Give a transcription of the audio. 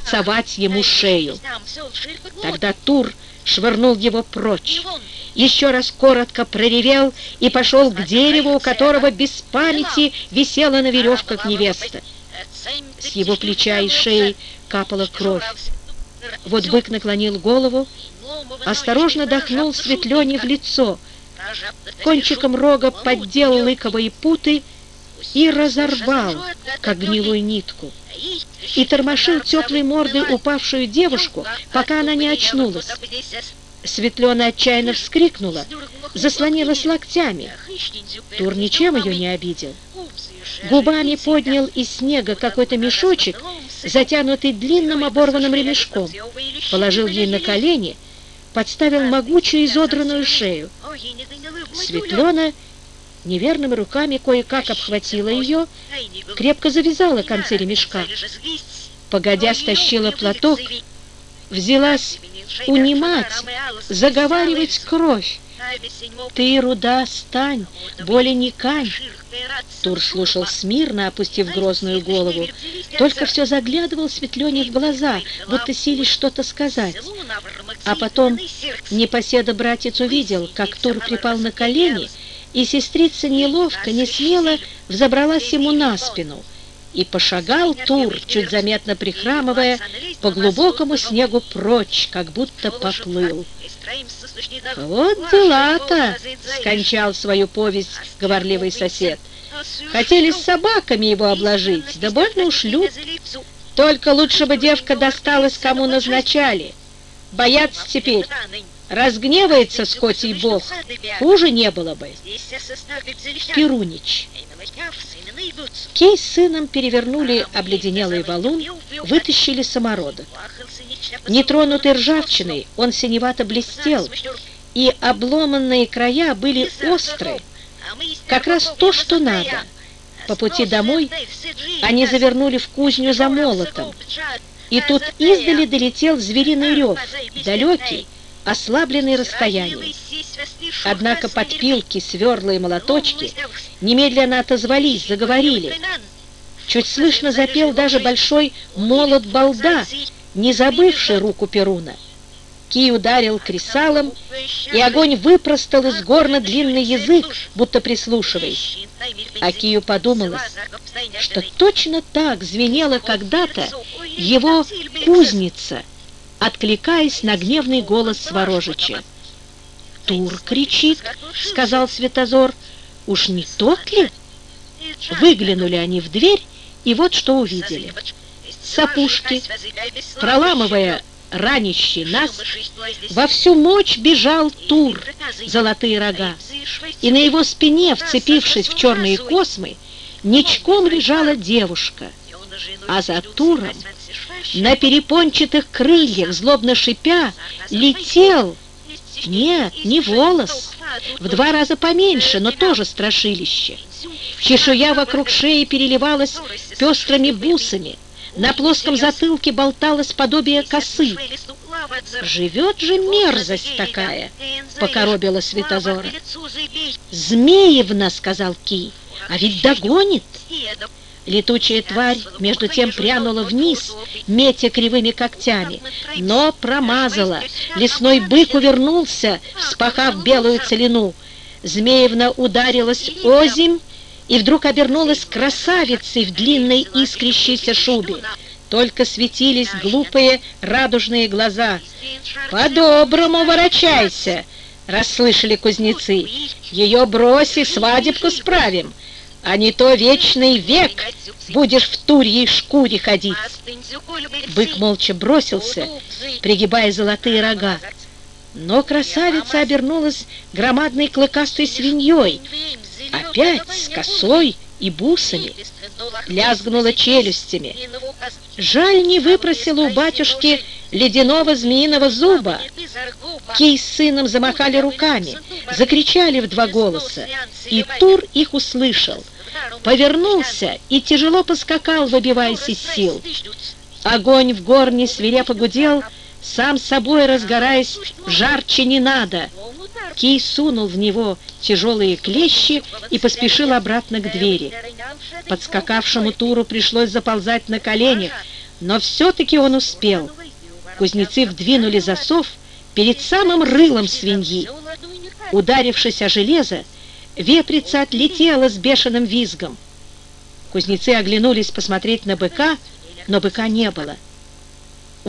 рубцовать ему шею. Тогда Тур швырнул его прочь, еще раз коротко проревел и пошел к дереву, у которого без памяти висела на веревках невеста. С его плеча и шеи капала кровь. Вот бык наклонил голову, осторожно дохнул Светлене в лицо, кончиком рога поддел лыковые путы и разорвал, как гнилую нитку, и тормошил теплой мордой упавшую девушку, пока она не очнулась. Светлена отчаянно вскрикнула, заслонилась локтями. Тур ничем ее не обидел. Губами поднял из снега какой-то мешочек, затянутый длинным оборванным ремешком, положил ей на колени, подставил могучую изодранную шею. Светлена неверными руками кое-как обхватила ее, крепко завязала концы ремешка. Погодя стащила платок, взялась унимать, заговаривать кровь. «Ты, Руда, стань, боли не кань!» Тур слушал смирно, опустив грозную голову, только все заглядывал Светлене в глаза, будто силясь что-то сказать. А потом непоседа-братец увидел, как Тур припал на колени, и сестрица неловко, несмело взобралась ему на спину. И пошагал Тур, чуть заметно прихрамывая, по глубокому снегу прочь, как будто поплыл. «Вот дела-то!» — скончал свою повесть говорливый сосед. «Хотели с собаками его обложить, да больно ушлют. Только лучше бы девка досталась, кому назначали. Боятся теперь, разгневается скотий бог, хуже не было бы». Перунич. Кей с сыном перевернули обледенелый валун, вытащили самородок. Нетронутый ржавчиной, он синевато блестел, и обломанные края были острые, как раз то, что надо. По пути домой они завернули в кузню за молотом, и тут издали долетел звериный рев, далекий, ослабленный расстоянием. Однако подпилки, сверла и молоточки немедленно отозвались, заговорили. Чуть слышно запел даже большой молот балда, не забывший руку Перуна. Кий ударил кресалом, и огонь выпростал из горна длинный язык, будто прислушиваясь. А Кию подумалось, что точно так звенела когда-то его кузница, откликаясь на гневный голос Сворожича. «Тур кричит», — сказал Светозор, — «уж не тот ли?» Выглянули они в дверь, и вот что увидели. С опушки, проламывая ранящий нас, во всю мощь бежал Тур, золотые рога, и на его спине, вцепившись в черные космы, ничком лежала девушка, а за Туром на перепончатых крыльях, злобно шипя, летел, нет, не волос, в 2 раза поменьше, но тоже страшилище. Чешуя вокруг шеи переливалась пестрыми бусами, на плоском затылке болталось подобие косы. «Живет же мерзость такая!» — покоробила Светозора. «Змеевна!» — сказал Кий. «А ведь догонит!» Летучая тварь между тем прянула вниз, метя кривыми когтями, но промазала. Лесной бык увернулся, вспахав белую целину. Змеевна ударилась озимь и вдруг обернулась красавицей в длинной искрящейся шубе. Только светились глупые радужные глаза. «По-доброму ворочайся!» — расслышали кузнецы. «Ее брось и свадебку справим, а не то вечный век будешь в турьей шкуре ходить». Бык молча бросился, пригибая золотые рога. Но красавица обернулась громадной клыкастой свиньей, опять с косой и бусами, лязгнула челюстями. Жаль, не выпросила у батюшки ледяного змеиного зуба. Кий с сыном замахали руками, закричали в 2 голоса, и Тур их услышал, повернулся и тяжело поскакал, выбиваясь из сил. Огонь в горне свирепо гудел, сам собой разгораясь, жарче не надо. Кий сунул в него тяжелые клещи и поспешил обратно к двери. Подскакавшему Туру пришлось заползать на коленях, Но все-таки он успел. Кузнецы вдвинули засов перед самым рылом свиньи. Ударившись о железо, веприца отлетела с бешеным визгом. Кузнецы оглянулись посмотреть на быка, но быка не было.